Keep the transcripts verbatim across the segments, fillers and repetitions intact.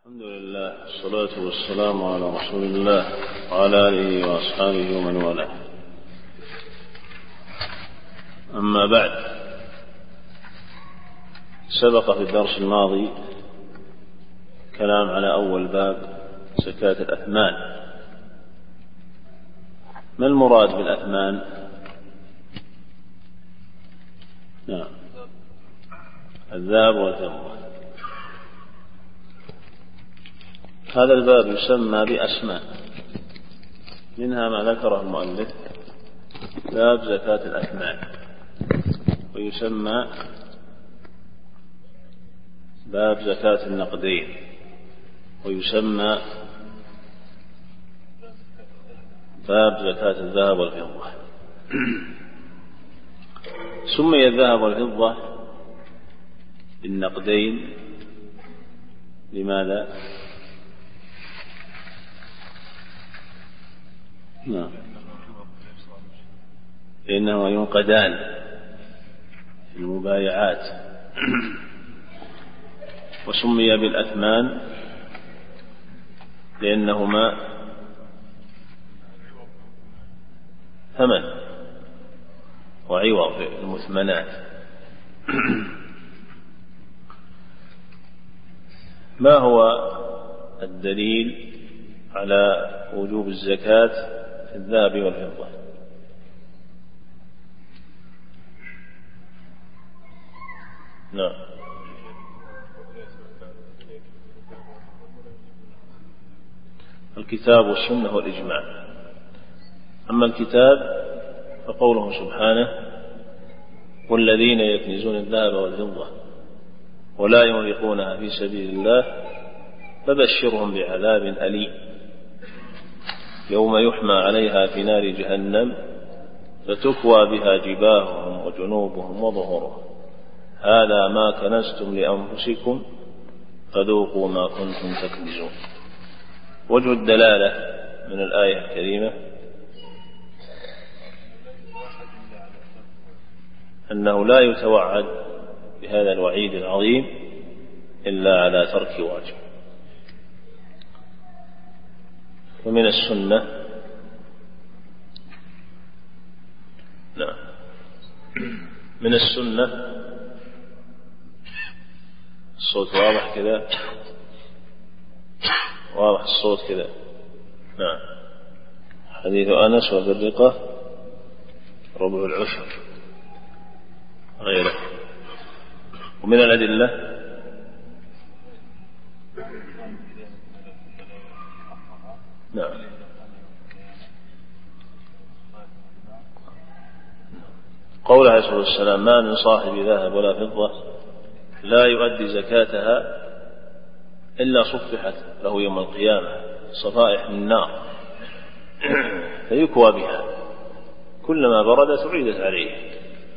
الحمد لله والصلاة والسلام على رسول الله وعلى آله وأصحابه ومن والاه. أما بعد، سبق في الدرس الماضي كلام على أول باب زكاة الأثمان. ما المراد بالأثمان؟ نعم، الذهب والفضة. هذا الباب يسمى بأسماء، منها ما ذكره المؤلف باب زكاة الأثمان، ويسمى باب زكاة النقدين، ويسمى باب زكاة الذهب والفضة. سمي الذهب والفضة بالنقدين لماذا؟ نعم، لأنهما ينقدان في المبايعات. وسمي بالأثمان لأنهما ثمن وعوض في المثمنات. ما هو الدليل على وجوب الزكاة في الذهب والفضة؟ نعم، الكتاب والسنة والإجماع. أما الكتاب فقوله سبحانه: والذين يكنزون الذهب والفضة ولا ينفقونها في سبيل الله فبشرهم بعذاب أليم يوم يحمى عليها في نار جهنم فتكوى بها جباههم وجنوبهم وظهورهم هذا ما كنزتم لأنفسكم فذوقوا ما كنتم تكنزون. وجه الدلالة من الآية الكريمة أنه لا يتوعد بهذا الوعيد العظيم إلا على ترك واجب. ومن السنة نعم من السنة الصوت واضح كذا، واضح الصوت كذا. نعم، حديث أنس وفي الرقة ربع العشر غيره. ومن الأدلة نعم قول عليه الصلاة والسلام: ما من صاحب ذهب ولا فضة لا يؤدي زكاتها إلا صفحت له يوم القيامة صفائح من نار فيكوى بها كلما بردت أعيدت عليه.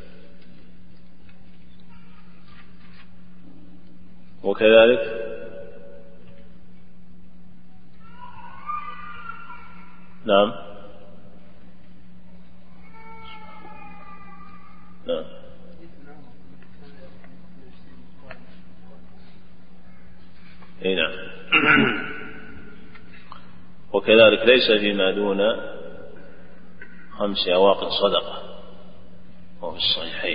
وكذلك نعم نعم اي نعم وكذلك ليس فيما دون خمس أواق صدقة وفي الصحيحين.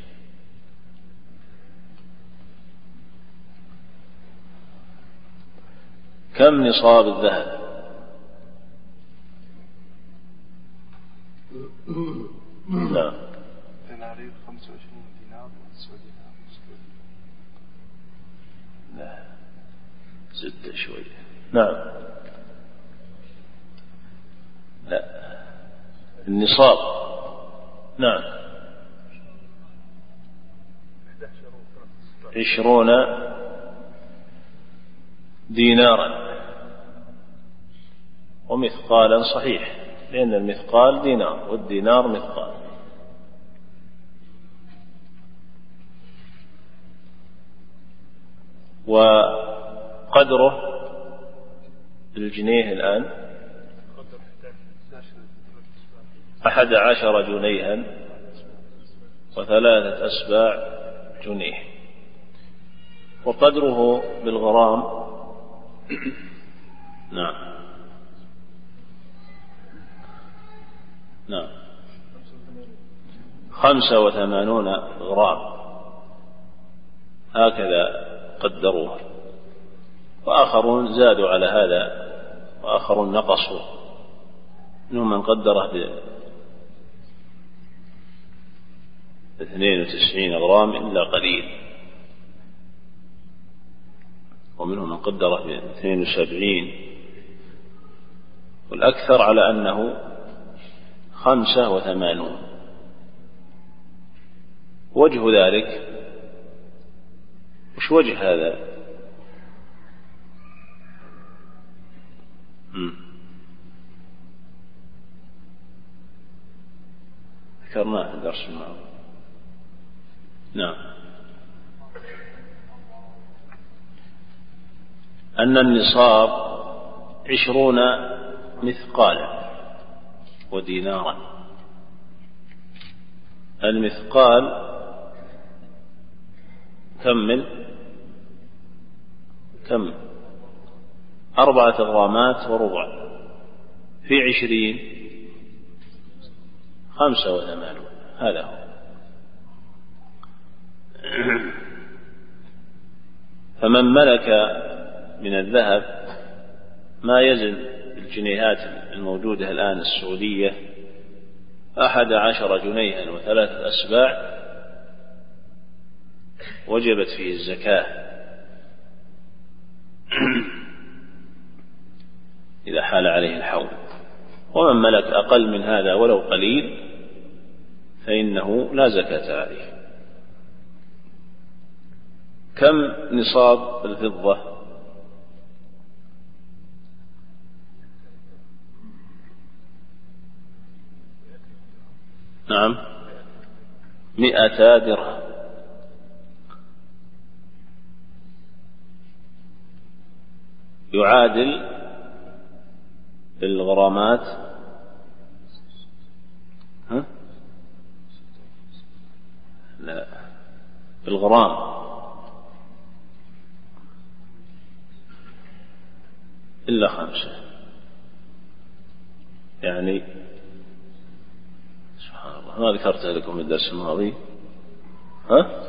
كم نصاب الذهب؟ نعم خمسة وعشرين دينار لا زد شوية. نعم لا النصاب نعم عشرون دينارا ومثقالا صحيح، لأن المثقال دينار والدينار مثقال. وقدره بالجنيه الآن أحد عشر جنيها وثلاثة أسباع جنيه. وقدره بالغرام نعم نعم خمسة وثمانون غرام هكذا قدروها، وآخرون زادوا على هذا وآخرون نقصوا، منهم من قدره باثنين وتسعين غرام إلا قليل، ومنهم من قدره باثنين وسبعين، والأكثر على أنه خمسة وثمانون. وجه ذلك وش وجه هذا؟ مم. ذكرناه في الدرس الماضي. نعم أن النصاب عشرون مثقالا ودينارا. المثقال كم من كم أربعة غرامات وربع، في عشرين خمسة وثمانون، هذا هو. فمن ملك من الذهب ما يزن الجنيهات الموجودة الآن السعودية أحد عشر جنيها وثلاثة أسباع وجبت فيه الزكاة إذا حال عليه الحول. ومن ملك أقل من هذا ولو قليل فإنه لا زكاة عليه. كم نصاب الفضة؟ نعم مئتا درهم. يعادل الغرامات ها؟ لا الغرام إلا خمسة، يعني سبحان الله ما ذكرتها لكم في الدرس الماضي. ها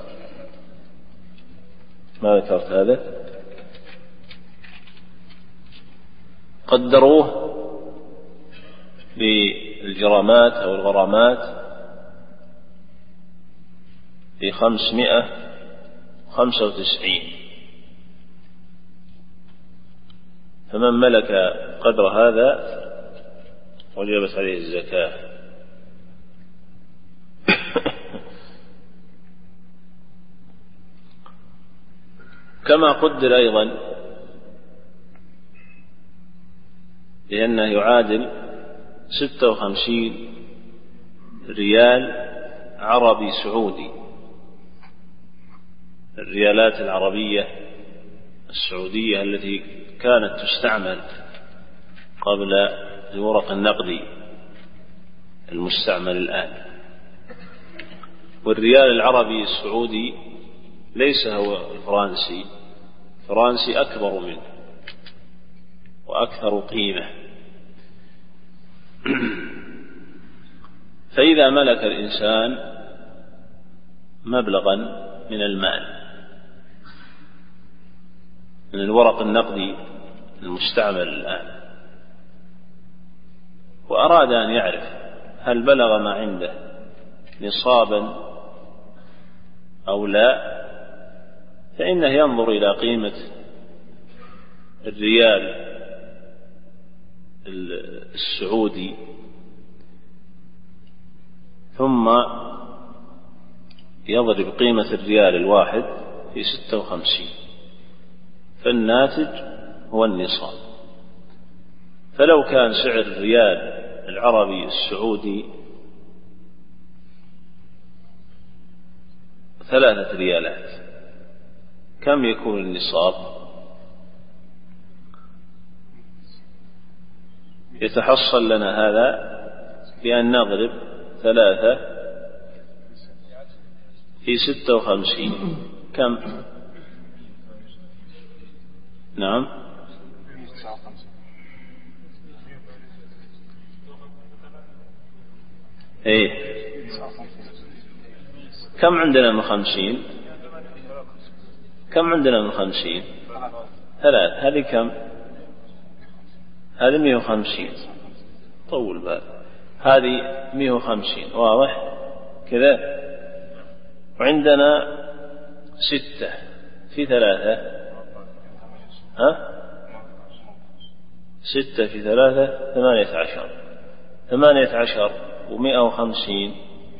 ما ذكرت هذا. قدروه بالجرامات أو الغرامات في خمسمائة وخمسة وتسعين، فمن ملك قدر هذا وجبت عليه الزكاة. كما قدر أيضا لأنه يعادل ستة وخمسين ريال عربي سعودي. الريالات العربية السعودية التي كانت تستعمل قبل الورق النقدي المستعمل الآن. والريال العربي السعودي ليس هو الفرنسي، الفرنسي أكبر منه وأكثر قيمة. فإذا ملك الإنسان مبلغا من المال من الورق النقدي المستعمل الآن، وأراد أن يعرف هل بلغ ما عنده نصابا أو لا، فإنه ينظر إلى قيمة الريال السعودي ثم يضرب قيمة الريال الواحد في ستة وخمسين، فالناتج هو النصاب. فلو كان سعر الريال العربي السعودي ثلاثة ريالات كم يكون النصاب؟ يتحصل لنا هذا بأن نضرب ثلاثة في ستة وخمسين كم؟ نعم إيه كم عندنا من خمسين؟ كم عندنا من خمسين؟ ثلاث. هذه كم؟ هذه مئة وخمسين. طول بال. هذه مئة وخمسين. واضح كذا. وعندنا ستة في ثلاثة. ها؟ ستة في ثلاثة ثمانية عشر. ثمانية عشر ومئة وخمسين.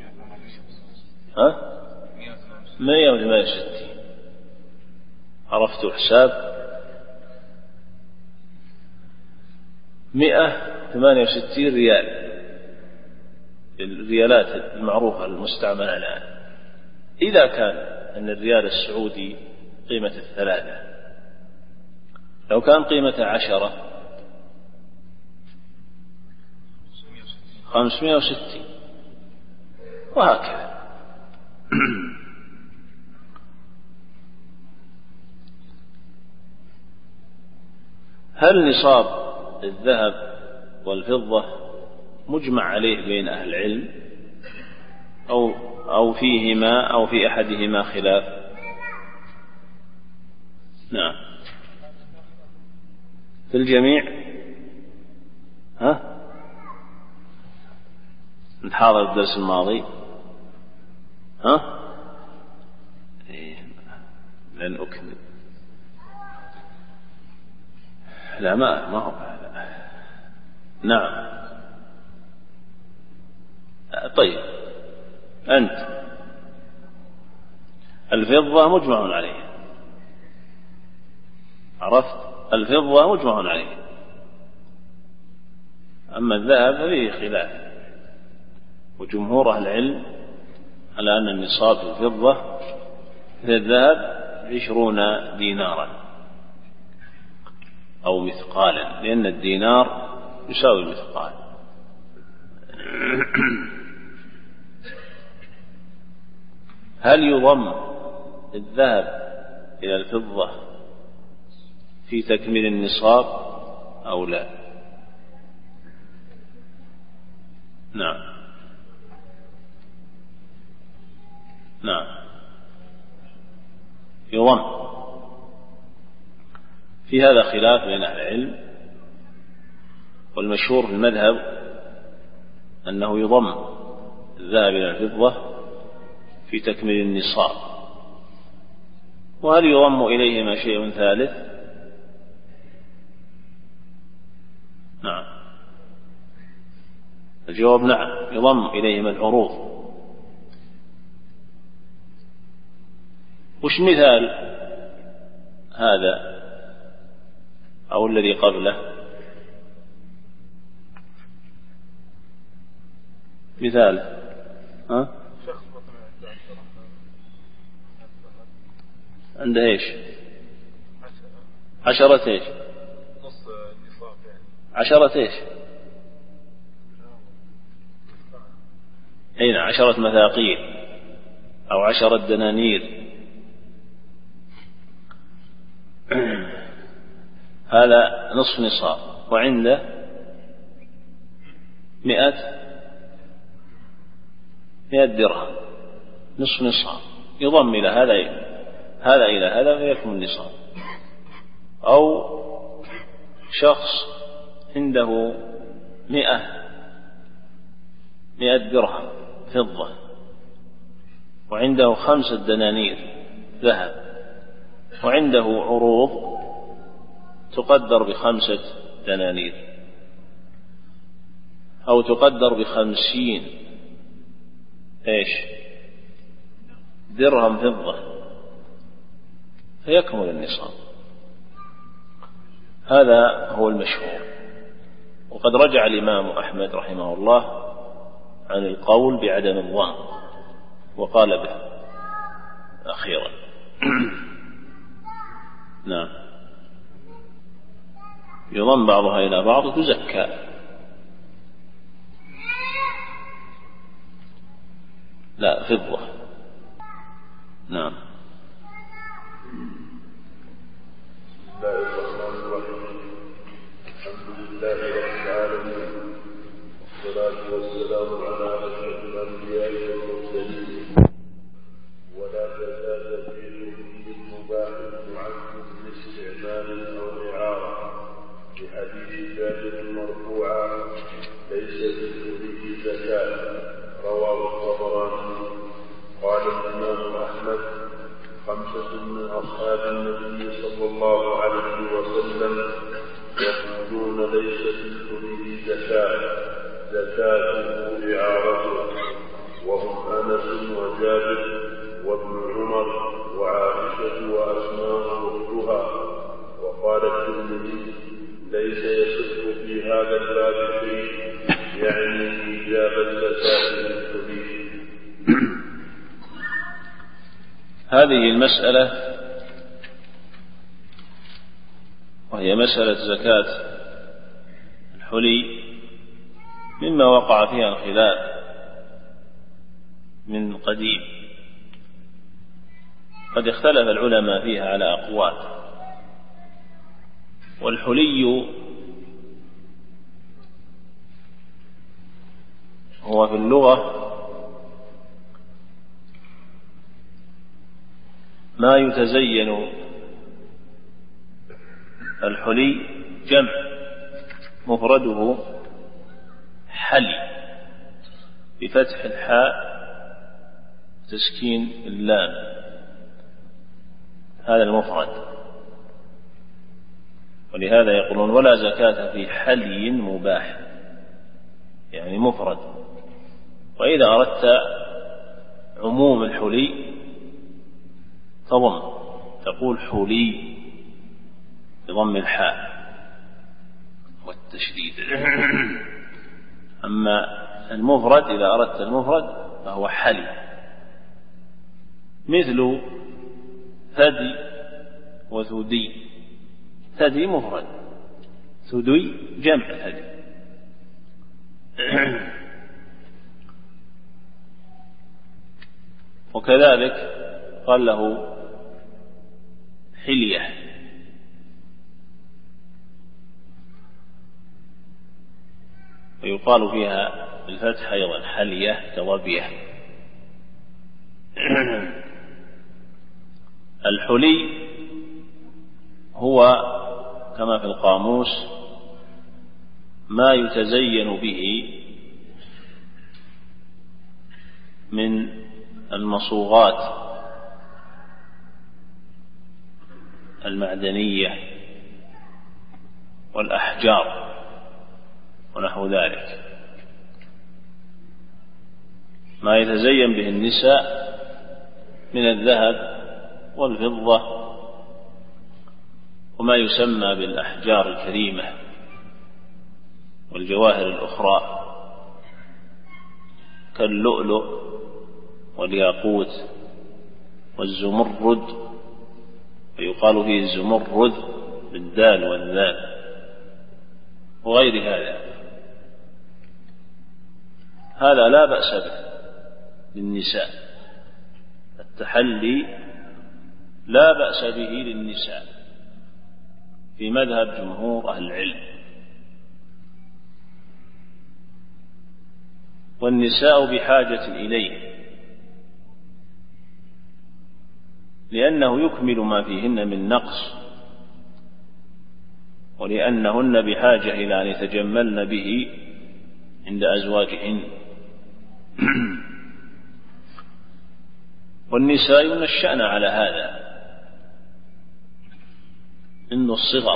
ها؟ مئة وثمانية وستين. عرفتوا الحساب؟ مئة وثمانية وستين ريال، الريالات المعروفة المستعملة الآن. إذا كان أن الريال السعودي قيمة الثلاثة، لو كان قيمة عشرة خمسمائة وستين، وهكذا. هل نصاب الذهب والفضة مجمع عليه بين أهل العلم أو أو فيهما أو في أحدهما خلاف؟ نعم. في الجميع. ها؟ نحاضر الدرس الماضي. ها؟ إيه. لن أكمل. لا ما ما هو. نعم. طيب أنت الفضة مجمع عليه. عرفت؟ الفضة مجمع عليه. أما الذهب فيه خلاف، وجمهور أهل العلم على أن النصاب في الفضة في الذهب عشرون دينارا أو مثقالا، لأن الدينار يساوي مثقال. هل يضم الذهب إلى الفضة في تكميل النصاب أو لا؟ نعم. نعم يضم. في هذا خلاف بين أهل العلم، والمشهور في المذهب أنه يضم الذهب إلى الفضة في تكميل النصاب. وهل يضم إليهما شيء ثالث؟ نعم الجواب نعم، يضم إليهما العروض. وش مثال هذا أو الذي قبله؟ مثال ها؟ عند ايش؟ عشرة ايش؟ نص النصاب يعني. عشرة ايش؟ اين عشرة مثاقيل او عشرة دنانير. هذا نصف نصاب، وعنده مئة مئة درهم نصف نصاب، يضم إلى هذا هذا إلى هذا فيكمل النصاب. أو شخص عنده مئة مئة درهم فضة، وعنده خمسة دنانير ذهب، وعنده عروض تقدر بخمسة دنانير أو تقدر بخمسين ايش درهم فضة، فيكمل النصاب. هذا هو المشهور. وقد رجع الإمام أحمد رحمه الله عن القول بعدم الظن وقال به أخيرا. نعم يضم بعضها إلى بعض وتزكى. لا فضة. نعم. بسم الله الرحمن الرحيم. الحمد لله رب العالمين، والصلاة والسلام على أشرف وليس في الحلي زكاة زكاته إعارته، وهم أنس وجابر وابن عمر وعائشة وأسماء أختها. وقال الترمذي: ليس يصح في هذا الباب شيء، يعني إيجاب الزكاة للحلي. هذه المسألة وهي مسألة زكاة الحلي مما وقع فيها الخلاف من قديم، قد اختلف العلماء فيها على أقوال. والحلي هو في اللغة ما يتزين، الحلي جمع مفرده حلي بفتح الحاء تسكين اللام، هذا المفرد. ولهذا يقولون: ولا زكاة في حلي مباح، يعني مفرد. وإذا أردت عموم الحلي تضم، تقول حلي بضم الحاء والتشديد. أما المفرد إذا أردت المفرد فهو حلي، مثل ثدي وثدي. ثدي مفرد، ثدي جمع ثدي. وكذلك قال له حلية، ويقال فيها بالفتح أيضا حلية كظبية. الحلي هو كما في القاموس ما يتزين به من المصوغات المعدنية والأحجار ونحو ذلك، ما يتزين به النساء من الذهب والفضة وما يسمى بالأحجار الكريمة والجواهر الأخرى كاللؤلؤ والياقوت والزمرد، ويقال فيه الزمرد بالدال والذال وغير هذا. هذا لا بأس به للنساء، التحلي لا بأس به للنساء في مذهب جمهور أهل العلم. والنساء بحاجة إليه، لأنه يكمل ما فيهن من نقص، ولأنهن بحاجة إلى أن يتجملن به عند أزواجهن. والنساء ينشأن على هذا منذ الصغر،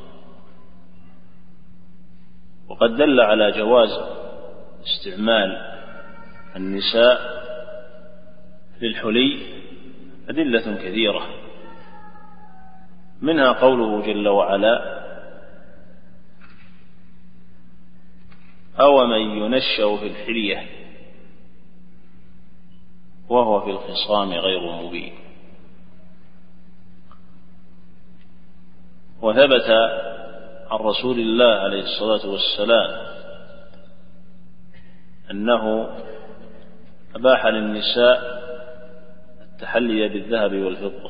وقد دل على جواز استعمال النساء للحلي أدلة كثيرة، منها قوله جل وعلا: أو من ينشأ في الحلية وهو في الخصام غير مبين. وثبت عن رسول الله عليه الصلاة والسلام أنه أباح للنساء التحلي بالذهب والفضة،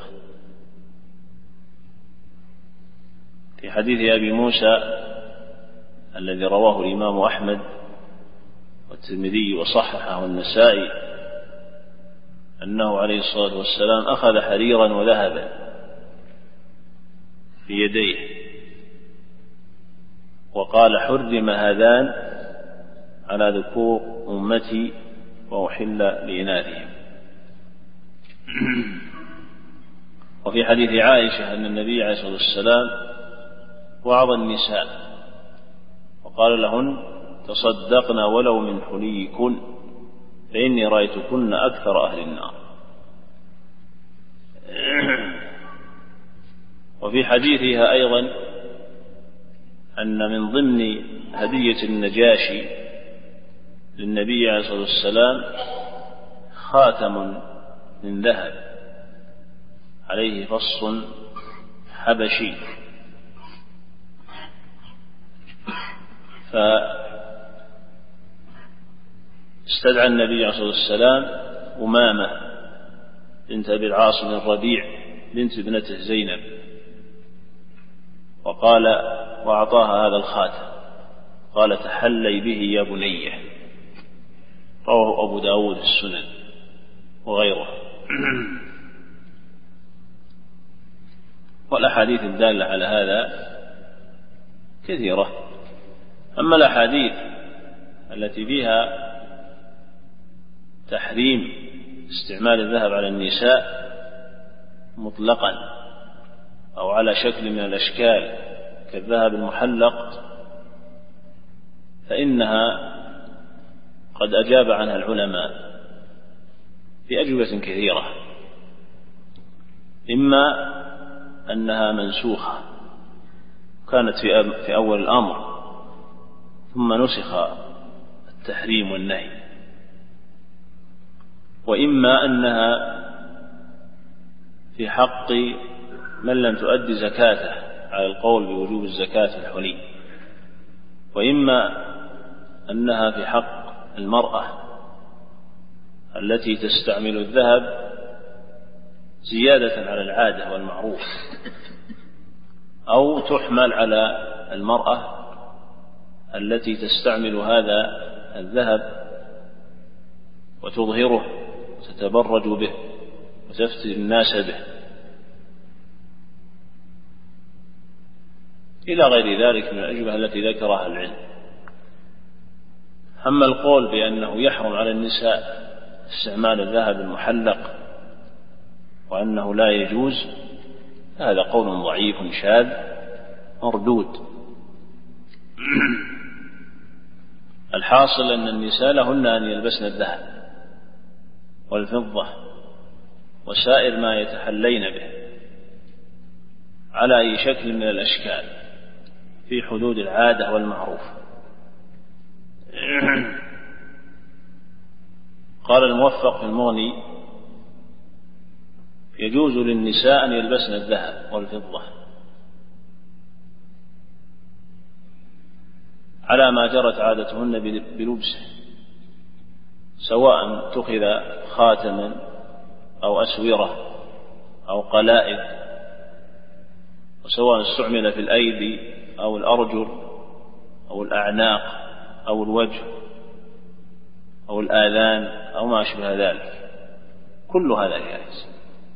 في حديث أبي موسى الذي رواه الإمام أحمد والترمذي وصححه والنسائي، أنه عليه الصلاة والسلام أخذ حريرا وذهبا في يديه وقال: حرم هذان على ذكور أمتي وأحل لإناثهم. وفي حديث عائشة أن النبي عليه الصلاة والسلام وعظ النساء وقال لهن تصدقن ولو من حليكن فإني رأيتكن أكثر أهل النار. وفي حديثها أيضا أن من ضمن هدية النجاشي للنبي عليه الصلاة والسلام خاتم من ذهب عليه فص حبشي، فاستدعى النبي عليه الصلاة والسلام أمامة بنت أبي العاص بن الربيع بنت ابنته زينب، وقال وأعطاها هذا الخاتم، قال تحلي به يا بنية. رواه أبو داود السنن وغيره. والأحاديث الدالة على هذا كثيرة. أما الأحاديث التي فيها تحريم استعمال الذهب على النساء مطلقا أو على شكل من الأشكال كالذهب المحلق فإنها قد أجاب عنها العلماء بأجوبة كثيرة، إما أنها منسوخة كانت في أول الأمر ثم نسخ التحريم والنهي، وإما أنها في حق من لم تؤدي زكاته على القول بوجوب الزكاة في الحلي، وإما أنها في حق المرأة التي تستعمل الذهب زيادة على العادة والمعروف، أو تحمل على المرأة التي تستعمل هذا الذهب وتظهره وتتبرج به وتفتي الناس به إلى غير ذلك من الأجوبة التي ذكرها العلم. أما القول بأنه يحرم على النساء استعمال الذهب المحلق وأنه لا يجوز، هذا قول ضعيف شاذ مردود. الحاصل أن النساء لهن أن يلبسن الذهب والفضة وسائر ما يتحلين به على أي شكل من الأشكال في حدود العادة والمعروف. قال الموفق في المغني يجوز للنساء أن يلبسن الذهب والفضة على ما جرت عادتهن بلبسه، سواء اتخذ خاتما أو أسورة أو قلائد، وسواء استعمل في الأيدي أو الأرجل أو الأعناق أو الوجه أو الآذان أو ما أشبه ذلك، كل هذا جائز.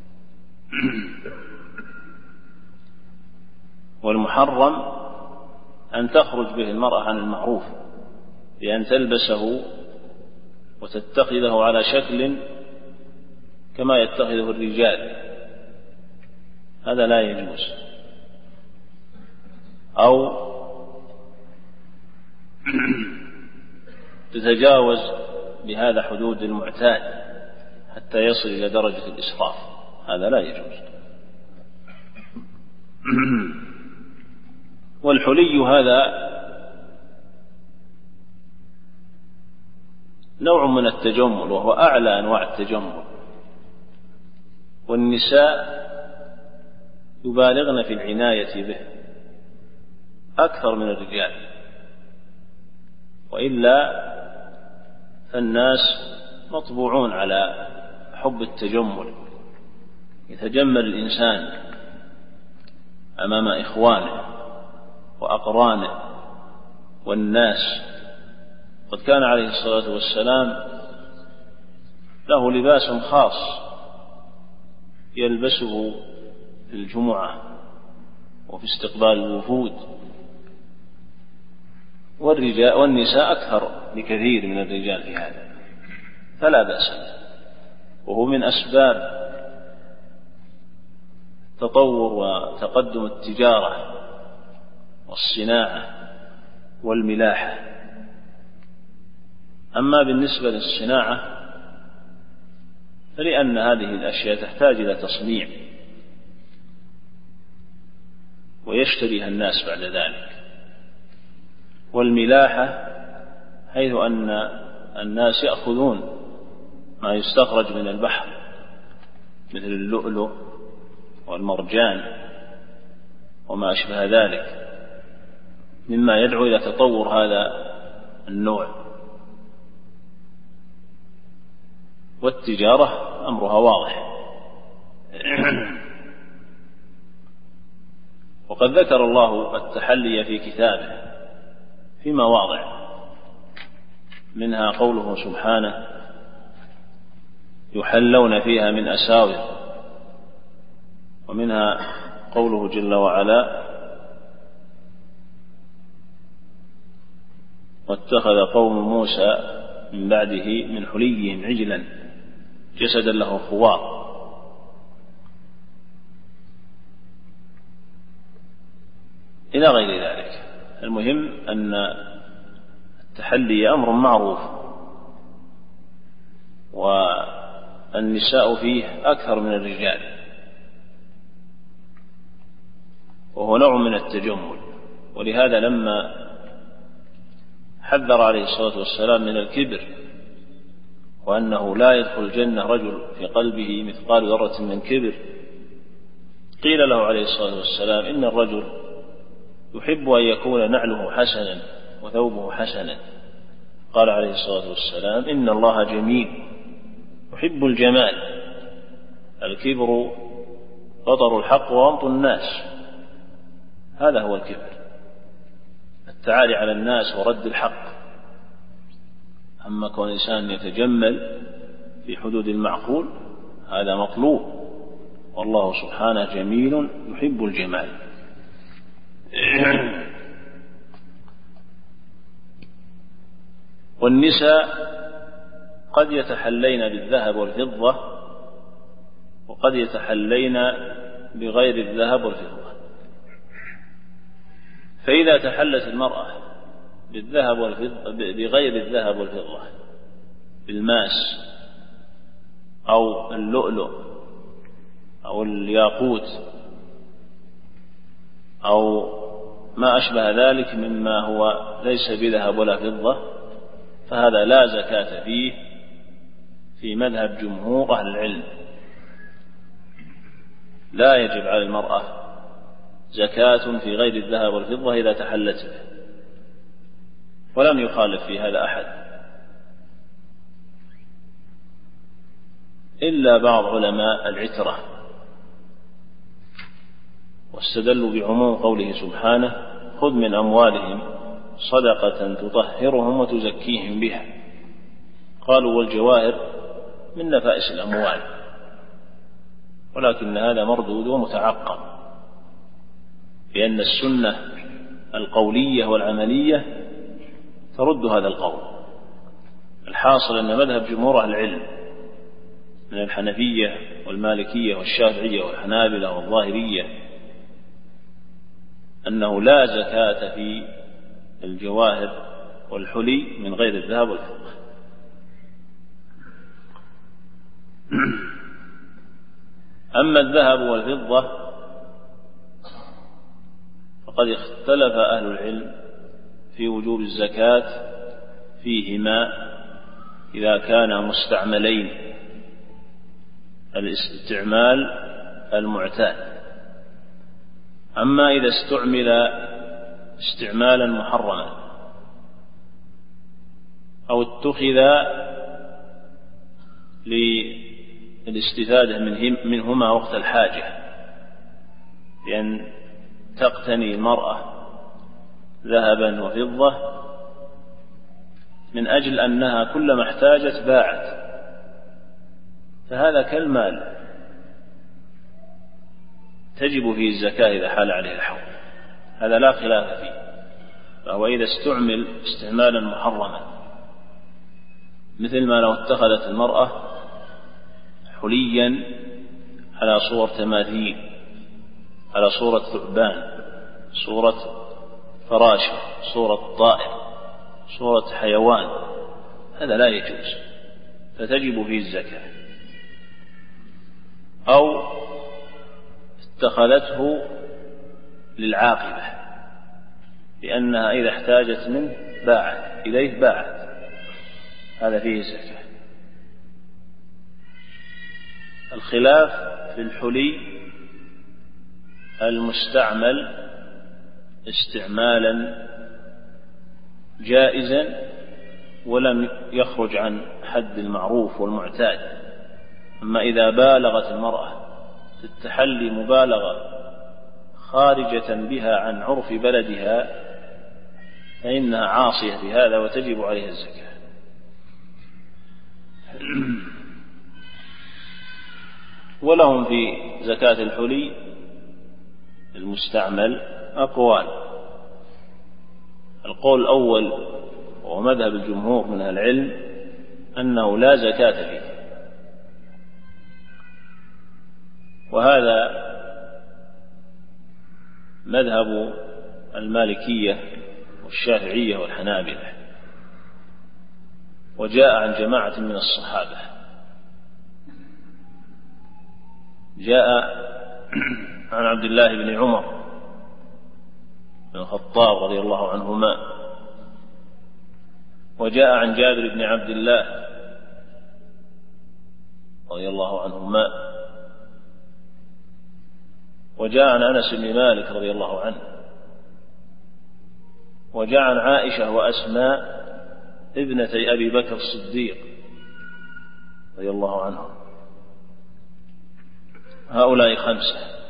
والمحرم أن تخرج به المرأة عن المعروف بأن تلبسه وتتخذه على شكل كما يتخذه الرجال، هذا لا يجوز. أو تتجاوز بهذا حدود المعتاد حتى يصل إلى درجة الإسراف، هذا لا يجوز. والحلي هذا نوع من التجمل وهو أعلى أنواع التجمل، والنساء يبالغن في العناية به أكثر من الرجال، وإلا فالناس مطبوعون على حب التجمل، يتجمل الإنسان أمام إخوانه وأقرانه والناس. قد كان عليه الصلاة والسلام له لباس خاص يلبسه في الجمعة وفي استقبال الوفود، والرجال والنساء أكثر بكثير من الرجال في هذا، فلا بأس به، وهو من أسباب تطور وتقدم التجارة والصناعة والملاحة. أما بالنسبة للصناعة فلأن هذه الأشياء تحتاج إلى تصنيع ويشتريها الناس بعد ذلك. والملاحة حيث أن الناس يأخذون ما يستخرج من البحر مثل اللؤلؤ والمرجان وما أشبه ذلك مما يدعو إلى تطور هذا النوع. والتجارة أمرها واضح. وقد ذكر الله التحلي في كتابه في مواضع، منها قوله سبحانه: يحلون فيها من أساور، ومنها قوله جل وعلا: واتخذ قوم موسى من بعده من حليهم عجلا جسدا له خوار. إلى غير ذلك. المهم أن التحلي أمر معروف، والنساء فيه أكثر من الرجال، وهو نوع من التجمل. ولهذا لما حذر عليه الصلاة والسلام من الكبر وأنه لا يدخل الجنة رجل في قلبه مثقال ذرة من كبر، قيل له عليه الصلاة والسلام: إن الرجل يحب أن يكون نعله حسنا وثوبه حسنا. قال عليه الصلاة والسلام: إن الله جميل يحب الجمال. الكبر بطر الحق وغمط الناس، هذا هو الكبر، التعالي على الناس ورد الحق. أما كون إنسان يتجمل في حدود المعقول هذا مطلوب، والله سبحانه جميل يحب الجمال. والنساء قد يتحلين بالذهب والفضة، وقد يتحلين بغير الذهب والفضة. فإذا تحلت المرأة بالذهب والفضة بغير الذهب والفضة، بالماس أو اللؤلؤ أو الياقوت أو ما أشبه ذلك مما هو ليس بذهب ولا فضة، فهذا لا زكاة فيه في مذهب جمهور أهل العلم. لا يجب على المرأة زكاة في غير الذهب والفضة إذا تحلت به، ولم يخالف في هذا أحد إلا بعض علماء العترة، واستدلوا بعموم قوله سبحانه: خذ من أموالهم صدقة تطهرهم وتزكيهم بها. قالوا: والجواهر من نفائس الأموال، ولكن هذا مردود ومتعقب، لأن السنة القولية والعملية ترد هذا القول. الحاصل أن مذهب جمهور أهل العلم من الحنفية والمالكية والشافعية والحنابلة والظاهرية أنه لا زكاة في الجواهر والحلي من غير الذهب والفضة. أما الذهب والفضة فقد اختلف أهل العلم في وجوب الزكاة فيهما إذا كانا مستعملين الاستعمال المعتاد. أما إذا استعمل استعمالا محرما أو اتخذ للاستفادة منهما وقت الحاجة، لأن تقتني المرأة ذهبا وفضة من أجل أنها كلما احتاجت باعت، فهذا كالمال تجب فيه الزكاة إذا حال عليه الحول، هذا لا خلاف فيه. فهو إذا استعمل استعمالا محرما، مثل ما لو اتخذت المرأة حليا على صور تماثيل، على صورة ثعبان، صورة فراشة، صورة طائر، صورة حيوان، هذا لا يجوز، فتجب فيه الزكاة. أو اتخذته للعاقبة لأنها إذا احتاجت منه باعت إليه باعت، هذا فيه الزكاة. الخلاف في الحلي المستعمل استعمالا جائزا ولم يخرج عن حد المعروف والمعتاد. أما إذا بالغت المرأة في التحلي مبالغة خارجة بها عن عرف بلدها فإنها عاصية بهذا وتجب عليها الزكاة. ولهم في زكاة الحلي المستعمل أقوال. القول الأول وهو مذهب الجمهور من العلم أنه لا زكاة فيه، وهذا مذهب المالكية والشافعية والحنابلة، وجاء عن جماعة من الصحابة. جاء عن عبد الله بن عمر بن الخطاب رضي الله عنهما، وجاء عن جابر بن عبد الله رضي الله عنهما، وجاء عن أنس بن مالك رضي الله عنه، وجاء عن عائشة وأسماء ابنتي أبي بكر الصديق رضي الله عنهم. هؤلاء خمسة،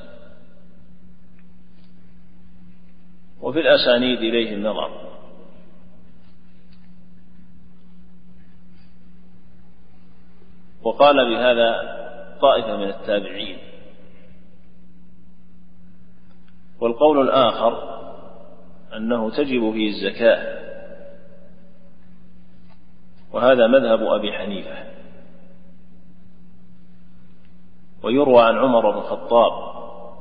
وفي الأسانيد إليهم نظر. وقال بهذا طائفة من التابعين. والقول الآخر أنه تجب فيه الزكاة، وهذا مذهب أبي حنيفة. ويروى عن عمر بن الخطاب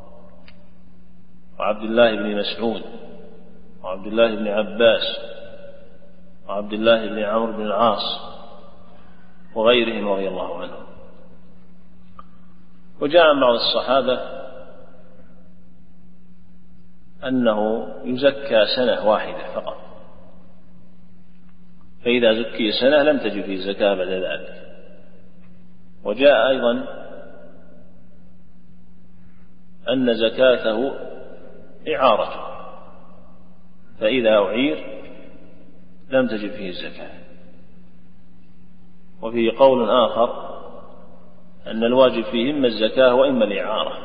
وعبد الله بن مسعود وعبد الله بن عباس وعبد الله بن عمرو بن العاص وغيرهم رضي الله عنهم. وجاء عن بعض الصحابة أنه يزكى سنة واحدة فقط، فإذا زكي سنة لم تجب فيه زكاة بعد ذلك. وجاء أيضا أن زكاته إعارته، فإذا أعير لم تجب فيه الزكاة. وفي قول آخر أن الواجب فيه إما الزكاة وإما الإعارة.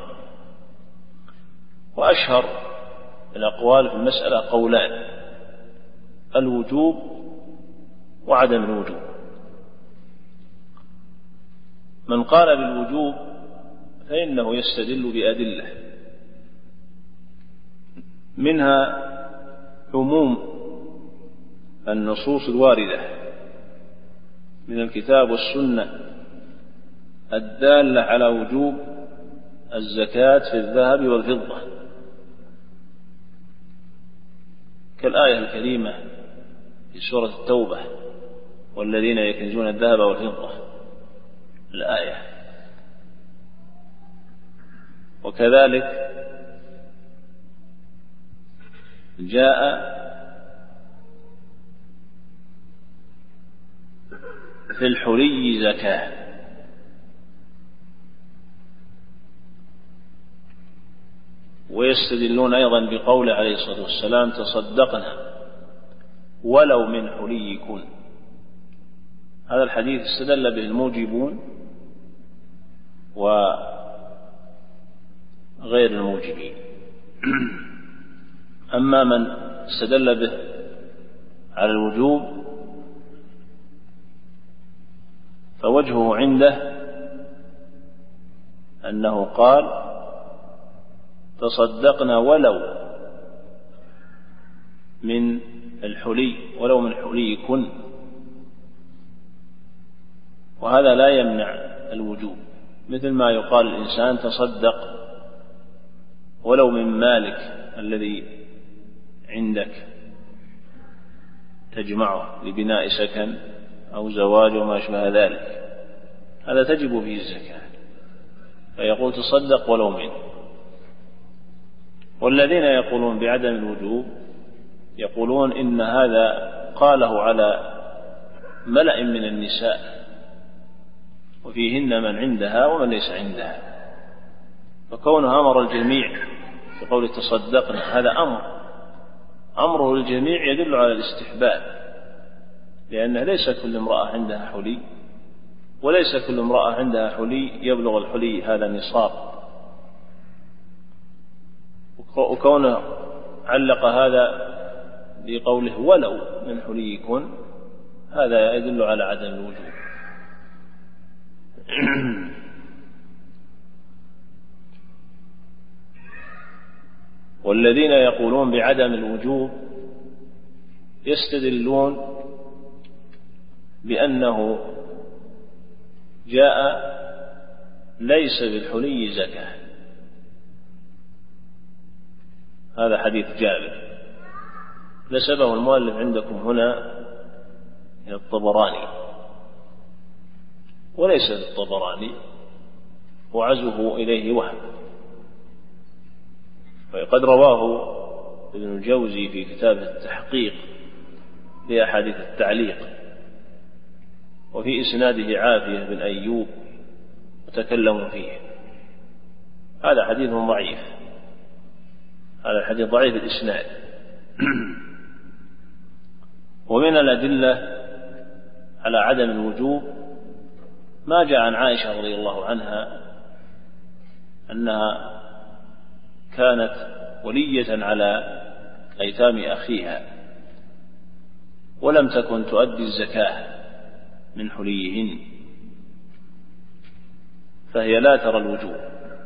وأشهر الأقوال في المسألة قولان: الوجوب وعدم الوجوب. من قال بالوجوب فإنه يستدل بأدلة، منها عموم النصوص الواردة من الكتاب والسنة الدالة على وجوب الزكاة في الذهب والفضة، كالآية الكريمة في سورة التوبة: والذين يكنزون الذهب والفضة، الآية. وكذلك جاء في الحلي زكاة، ويستدلون أيضا بقول عليه الصلاة والسلام: تصدقنا ولو من حليكن. هذا الحديث استدل به الموجبون وغير الموجبين. أما من استدل به على الوجوب فوجهه عنده أنه قال: تصدقنا ولو من الحلي، ولو من حليكن. وهذا لا يمنع الوجوب، مثل ما يقال الإنسان تصدق ولو من مالك الذي عندك تجمعه لبناء سكن أو زواج وما شابه ذلك، هذا تجب فيه الزكاة، فيقول تصدق ولو منه. والذين يقولون بعدم الوجوب يقولون إن هذا قاله على ملأ من النساء وفيهن من عندها ومن ليس عندها، فكونه أمر الجميع في قول تصدقنا هذا أمر أمره الجميع يدل على الاستحباب، لأن ليس كل امرأة عندها حلي، وليس كل امرأة عندها حلي يبلغ الحلي هذا النصاب، وكونه علق هذا بقوله ولو من حليكن هذا يدل على عدم الوجوب. والذين يقولون بعدم الوجوب يستدلون بأنه جاء ليس بالحلي زكاة، هذا حديث جابر نسبه المؤلف عندكم هنا إلى الطبراني، وليس للطبراني وعزه إليه وهم، وقد رواه ابن الجوزي في كتابه التحقيق لأحاديث التعليق، وفي إسناده عافية بن أيوب وتكلموا فيه، هذا حديث ضعيف، هذا الحديث ضعيف الإسناد. ومن الأدلة على عدم الوجوب ما جاء عن عائشة رضي الله عنها أنها كانت ولية على أيتام أخيها ولم تكن تؤدي الزكاة من حليهن، فهي لا ترى الوجوب.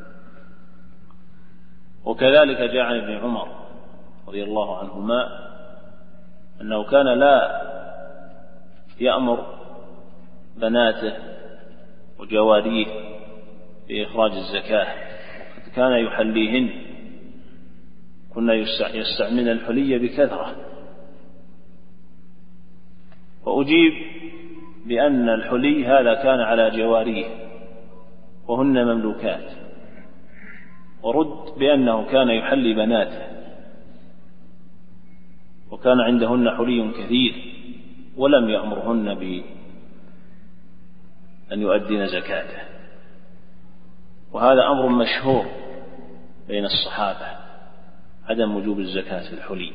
وكذلك جاء عن ابن عمر رضي الله عنهما أنه كان لا يأمر بناته وجواريه بإخراج الزكاة، وقد كان يحليهن، كنا يستعملن الحلي بكثرة. وأجيب بأن الحلي هذا كان على جواريه وهن مملوكات، ورد بأنه كان يحلي بناته وكان عندهن حلي كثير ولم يأمرهن بأن يؤدين زكاته، وهذا أمر مشهور بين الصحابة عدم وجوب الزكاة في الحلي.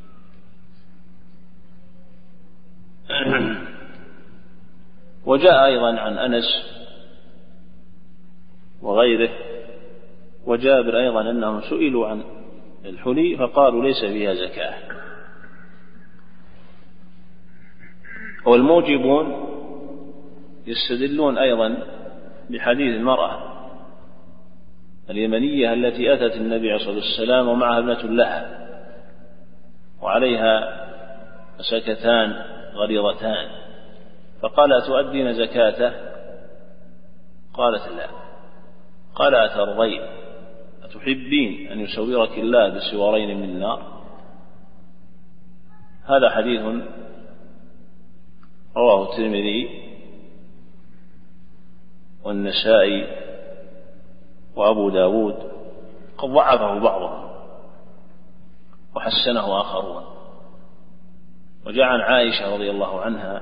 وجاء أيضا عن أنس وغيره وجابر أيضا أنهم سئلوا عن الحلي فقالوا ليس فيها زكاة. والموجبون يستدلون أيضا بحديث المرأة اليمنية التي أتت النبي عليه الصلاة والسلام ومعها ابنة لها وعليها سكتان غليظتان، فقال أتؤدين زكاته؟ قالت لا. قال أترضين أتحبين أن يسورك الله بسوارين من نار؟ هذا حديث رواه الترمذي والنسائي وأبو داود، قد ضعفه بعضهم وحسنه آخرون. وجاء عن عائشة رضي الله عنها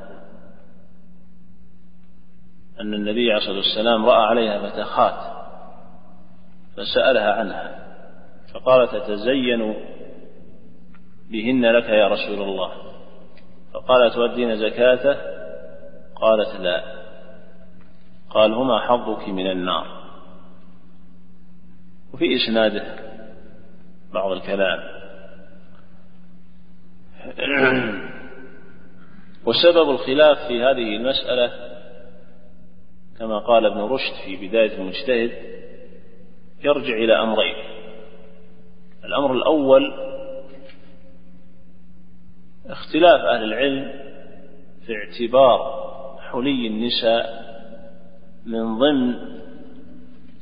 أن النبي عليه الصلاة والسلام رأى عليها فتخات فسألها عنها فقالت أتزين بهن لك يا رسول الله؟ فقال تؤدين زكاته؟ قالت لا. قال هما حظك من النار. وفي إسناده بعض الكلام. وسبب الخلاف في هذه المسألة كما قال ابن رشد في بداية المجتهد يرجع إلى أمرين. الأمر الأول اختلاف أهل العلم في اعتبار حلي النساء من ضمن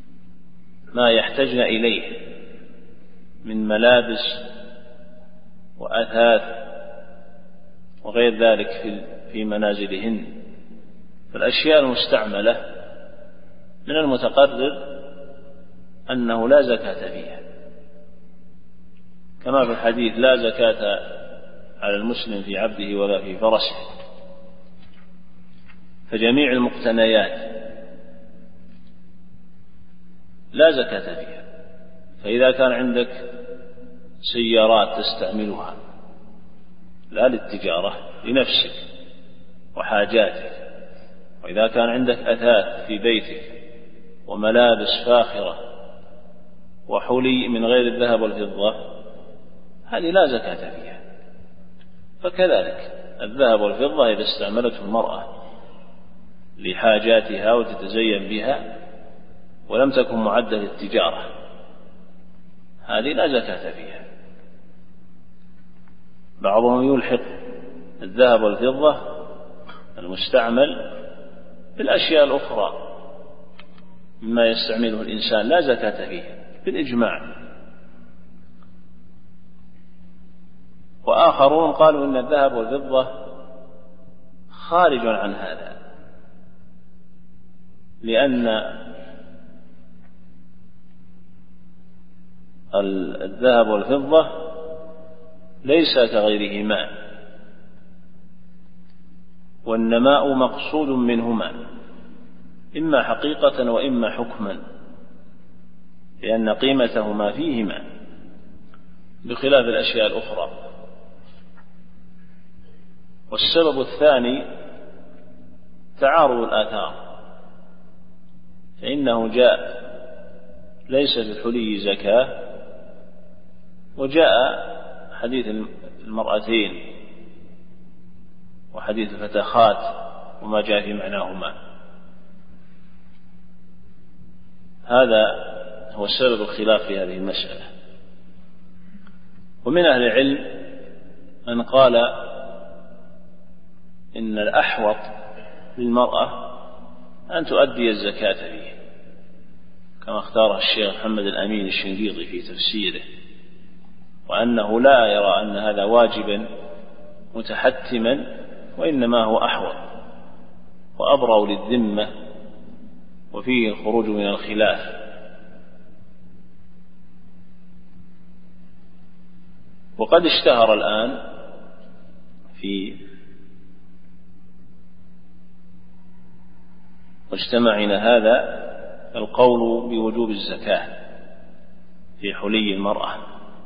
ما يحتاجن إليه من ملابس وأثاث وغير ذلك في منازلهن. فالأشياء المستعملة من المتقرر أنه لا زكاة فيها، كما في الحديث: لا زكاة على المسلم في عبده ولا في فرسه. فجميع المقتنيات لا زكاة فيها. فإذا كان عندك سيارات تستعملها لا للتجارة، لنفسك وحاجاتك، وإذا كان عندك أثاث في بيتك وملابس فاخرة وحلي من غير الذهب والفضة، هذه لا زكاة فيها. فكذلك الذهب والفضة إذا استعملته المرأة لحاجاتها وتتزين بها ولم تكن معدة للتجارة، هذه لا زكاة فيها. بعضهم يلحق الذهب والفضة المستعمل بالأشياء الأخرى مما يستعمله الإنسان لا زكاة فيه بالإجماع. وآخرون قالوا إن الذهب والفضة خارج عن هذا، لأن الذهب والفضة ليس كغيرهما، والنماء مقصود منهما إما حقيقة وإما حكما، لأن قيمتهما فيهما بخلاف الأشياء الأخرى. والسبب الثاني تعارض الآثار، فإنه جاء ليس في الحلي زكاة، وجاء حديث المرأتين وحديث الفتخات وما جاء في معناهما. هذا هو سبب الخلاف في هذه المسألة. ومن أهل العلم من قال إن الأحوط للمرأة أن تؤدي الزكاة فيه، كما اختاره الشيخ محمد الأمين الشنقيطي في تفسيره، وأنه لا يرى أن هذا واجبا متحتما، وإنما هو أحوط وأبرأ للذمة وفيه الخروج من الخلاف. وقد اشتهر الآن في مجتمعنا هذا القول بوجوب الزكاة في حلي المرأة،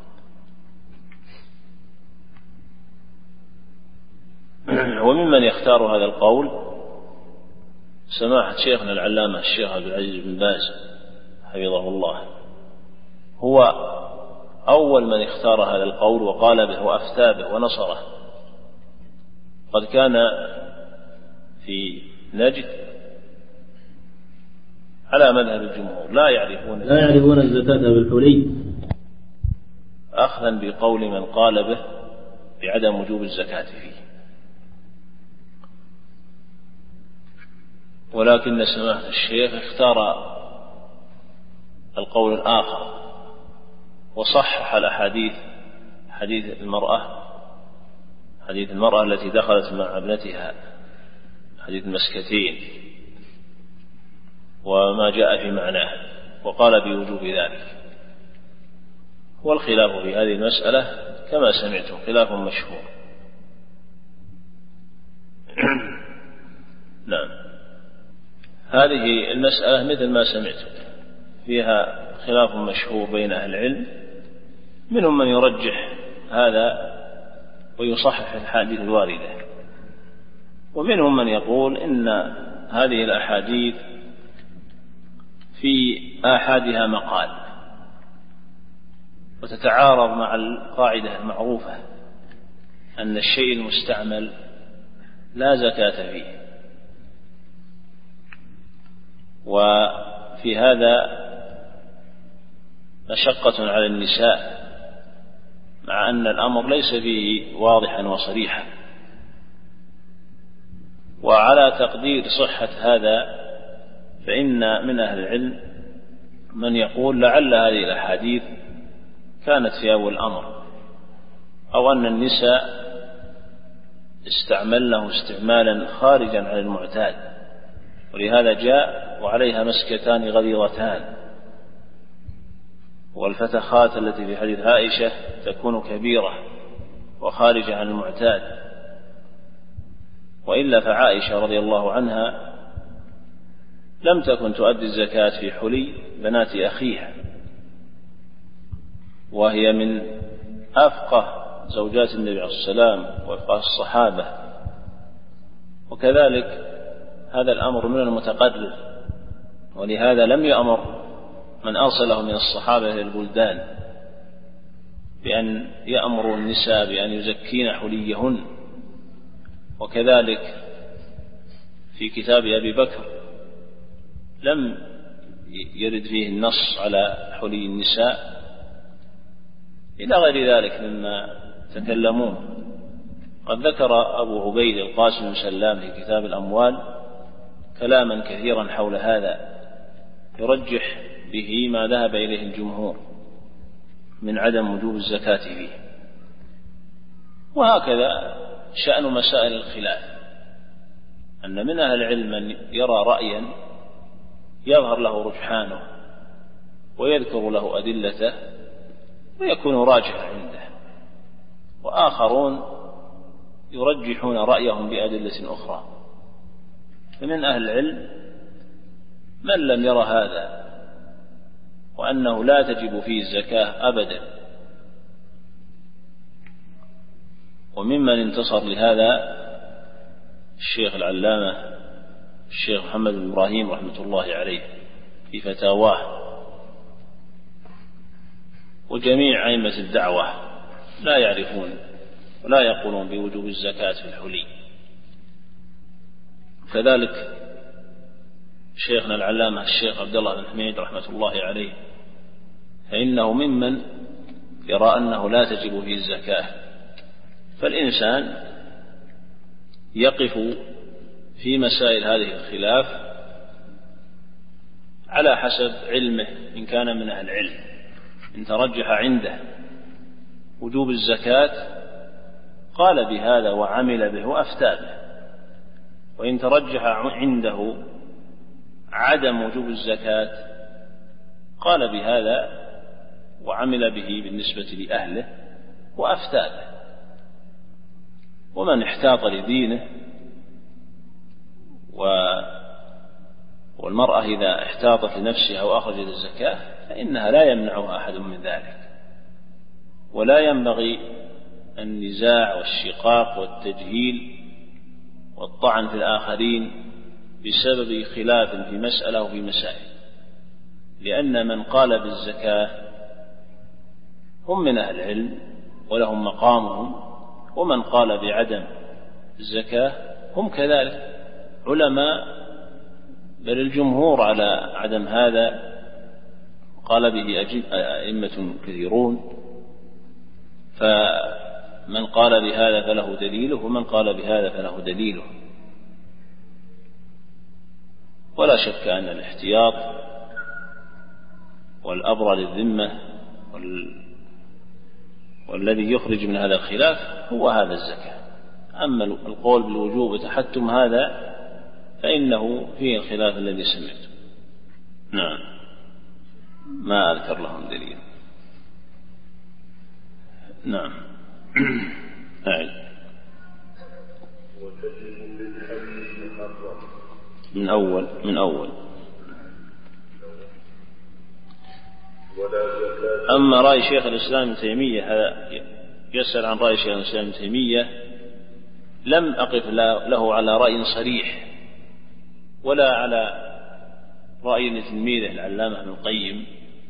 وممن يختار هذا القول سماحة شيخنا العلامة الشيخ عبد العزيز بن باز حفظه الله، هو أول من اختار هذا القول وقال به وأفتى به ونصره. قد كان في نجد على مذهب الجمهور لا يعرفون لا يعرفون الزكاة بالحلي، أخذا بقول من قال به بعدم وجوب الزكاة فيه. ولكن سماحة الشيخ اختار القول الآخر وصحح الأحاديث، حديث المرأة حديث المرأة التي دخلت مع ابنتها، حديث المسكتين، وما جاء في معناه، وقال بوجوب ذلك. والخلاف في هذه المسألة كما سمعتم خلاف مشهور. نعم، هذه المسألة مثل ما سمعتم فيها خلاف مشهور بين أهل العلم، منهم من يرجح هذا ويصحح الحديث الواردة، ومنهم من يقول إن هذه الأحاديث في آحادها مقال وتتعارض مع القاعدة المعروفة أن الشيء المستعمل لا زكاة فيه. وفي هذا مشقة على النساء، مع أن الأمر ليس فيه واضحا وصريحا. وعلى تقدير صحة هذا فإن من أهل العلم من يقول لعل هذه الأحاديث كانت في أول الأمر أو أن النساء استعملنه استعمالا خارجا عن المعتاد، ولهذا جاء وعليها مسكتان غليظتان، والفتخات التي في حديث عائشة تكون كبيرة وخارجة عن المعتاد. وإلا فعائشة رضي الله عنها لم تكن تؤدي الزكاة في حلي بنات أخيها، وهي من أفقه زوجات النبي عليه السلام وأفقه الصحابة، وكذلك هذا الأمر من المتقرر، ولهذا لم يأمر من أرسله من الصحابة إلى البلدان بأن يأمروا النساء بأن يزكين حليهن. وكذلك في كتاب أبي بكر لم يرد فيه النص على حلي النساء إلى غير ذلك مما تكلموه. قد ذكر أبو عبيد القاسم بن سلام في كتاب الأموال كلاما كثيرا حول هذا يرجح به ما ذهب إليه الجمهور من عدم وجوب الزكاة فيه. وهكذا شأن مسائل الخلاف، أن من أهل العلم من يرى رأيا يظهر له رجحانه ويذكر له أدلته ويكون راجحا عنده، وآخرون يرجحون رأيهم بأدلة أخرى. فمن أهل العلم من لم يرى هذا وأنه لا تجب فيه الزكاة أبدا، وممن انتصر لهذا الشيخ العلامة الشيخ محمد بن إبراهيم رحمة الله عليه في فتاواه، وجميع أئمة الدعوة لا يعرفون ولا يقولون بوجوب الزكاة في الحلي. كذلك شيخنا العلامة الشيخ عبد الله بن حميد رحمة الله عليه فإنه ممن يرى أنه لا تجب فيه الزكاة. فالإنسان يقف في مسائل هذه الخلاف على حسب علمه، إن كان من أهل العلم إن ترجح عنده وجوب الزكاة قال بهذا وعمل به وأفتى به، وإن ترجح عنده عدم وجوب الزكاة قال بهذا وعمل به بالنسبة لأهله وأفتى به. ومن احتاط لدينه، والمرأة إذا احتاطت لنفسها وأخرجت الزكاة فإنها لا يمنعها أحد من ذلك، ولا ينبغي النزاع والشقاق والتجهيل والطعن في الآخرين بسبب خلاف في مسألة وفي مسائل، لأن من قال بالزكاة هم من أهل العلم ولهم مقامهم، ومن قال بعدم الزكاة هم كذلك علماء، بل الجمهور على عدم هذا قال به أئمة كثيرون. فمن قال بهذا فله دليله، ومن قال بهذا فله دليله. ولا شك أن الاحتياط والأبرى للذمة وال... والذي يخرج من هذا الخلاف هو هذا الزكاة. أما القول بالوجوب وتحتم هذا فإنه فيه الخلاف الذي سمعته. نعم، ما أذكر لهم دليل. نعم. أعد. من أول من أول أما رأي شيخ الإسلام ابن تيمية، هذا يسأل عن رأي شيخ الإسلام ابن تيمية، لم أقف له على رأي صريح ولا على رأي تلميذه العلامة ابن القيم،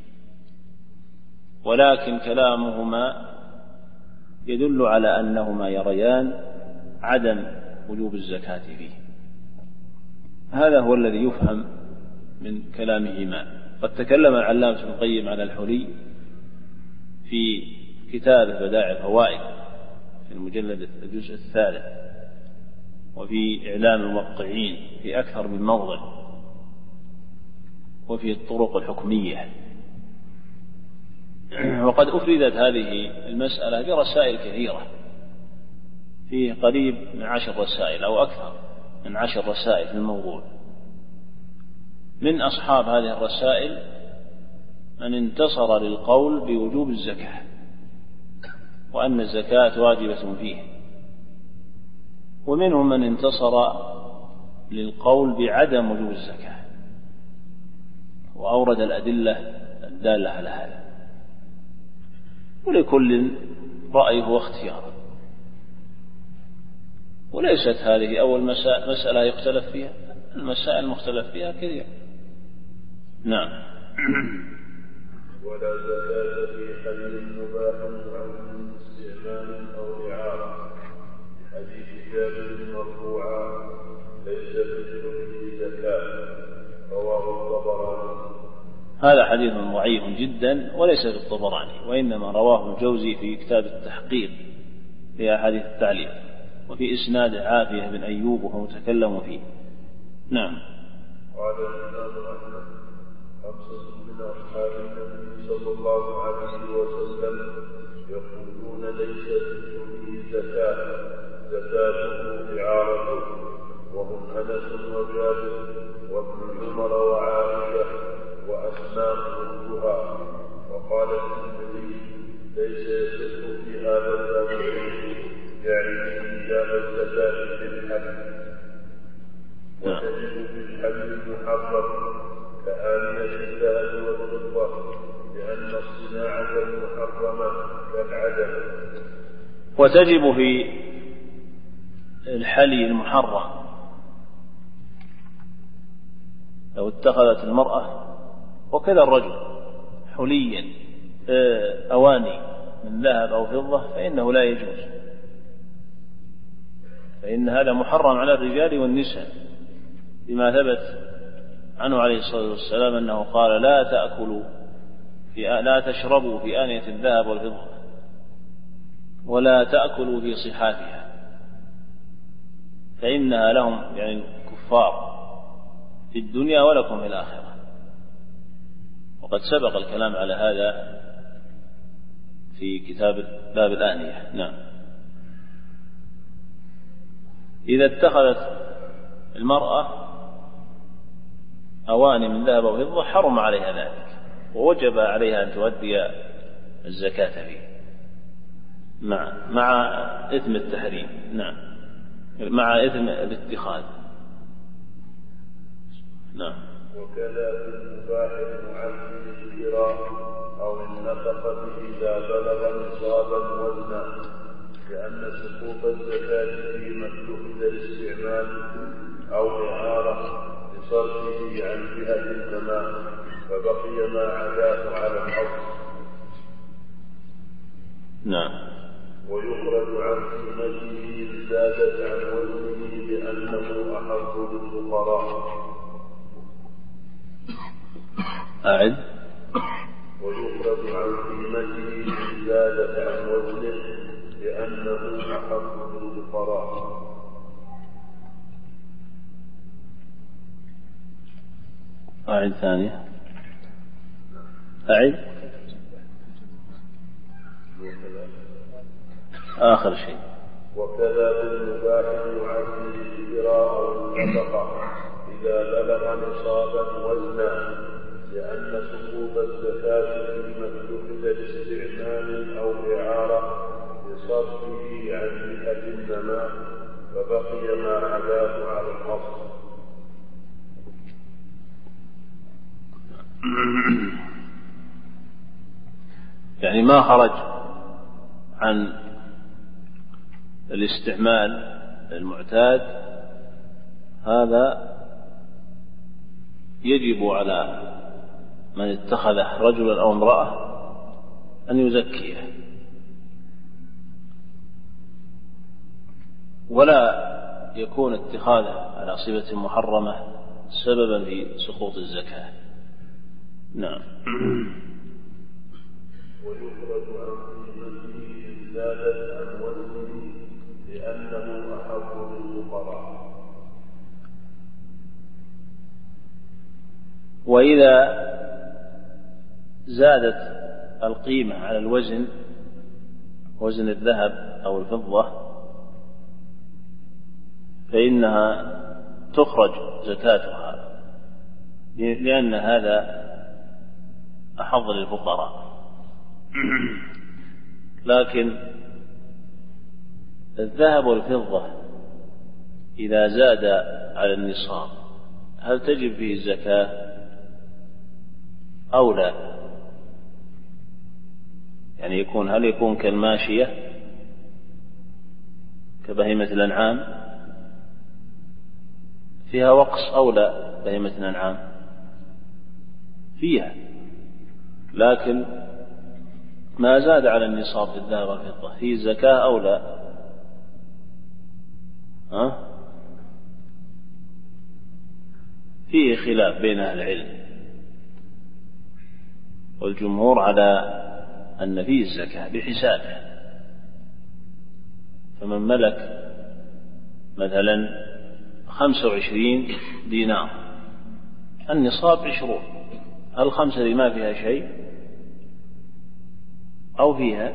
ولكن كلامهما يدل على أنهما يريان عدم وجوب الزكاة فيه. هذا هو الذي يفهم من كلامهما. قد تكلم العلامة ابن القيم على الحلي في كتابه بدائع الفوائد في المجلد الجزء الثالث، وفي إعلام الموقعين في أكثر من موضع، وفي الطرق الحكمية. وقد أفردت هذه المسألة برسائل كثيرة، فيه قريب من عشر رسائل أو أكثر من عشر رسائل في الموضوع. من أصحاب هذه الرسائل من انتصر للقول بوجوب الزكاة وأن الزكاة واجبة فيه، ومنهم من انتصر للقول بعدم وجوب الزكاة وأورد الأدلة الدالة على هذا، ولكل رأيه واختياره. وليست هذه أول مسألة يختلف فيها، المسائل المختلف فيها كثير. نعم. ولا زكاة في حل مباح عن استعمال أو إعارة، حديث جابر مرفوعا ليس في الحل زكاة، رواه الطبراني. هذا حديث ضعيف جدا وليس في الطبراني، وإنما رواه الجوزي في كتاب التحقيق في أحاديث التعليق، وفي إسناد عافية بن أيوب وهو متكلم فيه. نعم. قال الإمام أحمد: خمسة من أصحاب النبي صلى الله عليه وسلم يقولون ليس في حله زكاة، زكاته إعارته، وهم أنس وجابر وابن عمر وعائشة وأسماء بنتها. وقال الترمذي: ليس يصح في هذا الباب يعني إيجاب الزكاة في الحل، وتجد في الحل المحرم كآنية الذهب والفضة، لأن الصناعة المحرمة كالعدم. وتجب في الحلي المحرم لو اتخذت المرأة وكذا الرجل حليا أواني من ذهب أو فضة فإنه لا يجوز، فإن هذا محرم على الرجال والنساء، بما ثبت عنه عليه الصلاة والسلام أنه قال: لا تأكلوا في لا تشربوا في آنية الذهب والفضة، ولا تأكلوا في صحافها، فإنها لهم يعني الكفار في الدنيا ولكم في الآخرة. وقد سبق الكلام على هذا في كتاب باب الآنية. نعم. إذا اتخذت المرأة أواني من ذهب وفضة حرم عليها ذلك، ووجب عليها أن تؤدي الزكاة فيه مع مع إثم التحريم. نعم، مع إثم الاتخاذ. نعم. وكذا في المباح المعد للكراء أو النفقة إذا بلغ نصابا وزنا، لأن سقوط الزكاة فيما اتخذ الاستعمال أو إعارة لصرفه عن جهة الزمان، فبقي ما عداه على الأصل. نعم. ويخرج عن قيمته إن زادت عن وزنه لأنه أحق للفقراء. أعد. ويخرج عن قيمته إن زادت عن وزنه لأنه أحق للفقراء. أعد ثانية. أعد آخر شيء. وكذا بالمباح يعد الكراء أو النفقة إذا بلغ نصابا وزنا، لأن سقوط الزكاة فيما اتخذ لاستعمال أو إعارة لصرفه عن جهة النماء، فبقي ما عداه على الأصل. يعني ما خرج عن الاستعمال المعتاد هذا يجب على من اتخذه رجلا أو امرأة أن يزكيه، ولا يكون اتخاذه على صفة محرمة سببا في سقوط الزكاة. نعم. ويخرج عن قيمته إن زادت عن وزنه لأنه أحق للفقراء. وإذا زادت القيمة على الوزن، وزن الذهب أو الفضة، فإنها تخرج زكاتها، لأن هذا أحظ للفقراء. لكن الذهب والفضة إذا زاد على النصاب هل تجب فيه الزكاة أو لا؟ يعني يكون هل يكون كالماشية كبهيمة الأنعام فيها وقص أو لا؟ بهيمة الأنعام فيها، لكن ما زاد على النصاب في الذهب والفضة فيه زكاة أو لا؟ ها؟ فيه خلاف بين أهل العلم، والجمهور على أن فيه الزكاة بحسابه. فمن ملك مثلا خمسة وعشرين دينار النصاب عشرون، الخمسة دي ما فيها شيء أو فيها؟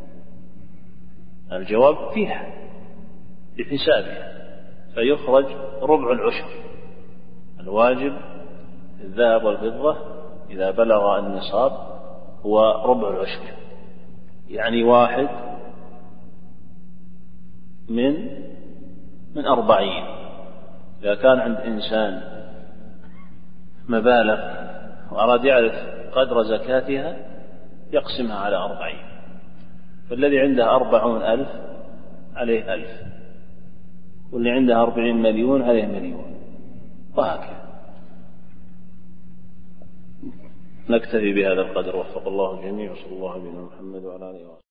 الجواب فيها بحسابها، فيخرج ربع العشر. الواجب الذهب والفضة إذا بلغ النصاب هو ربع العشر، يعني واحد من من أربعين. إذا كان عند إنسان مبالغ وأراد يعرف قدر زكاتها يقسمها على أربعين، فالذي عنده أربعون ألف عليه ألف، واللي عنده أربعين مليون عليه مليون، وهكذا. نكتفي بهذا القدر، وفق الله الجميع، وصلى الله على محمد وعلى آله وصحبه.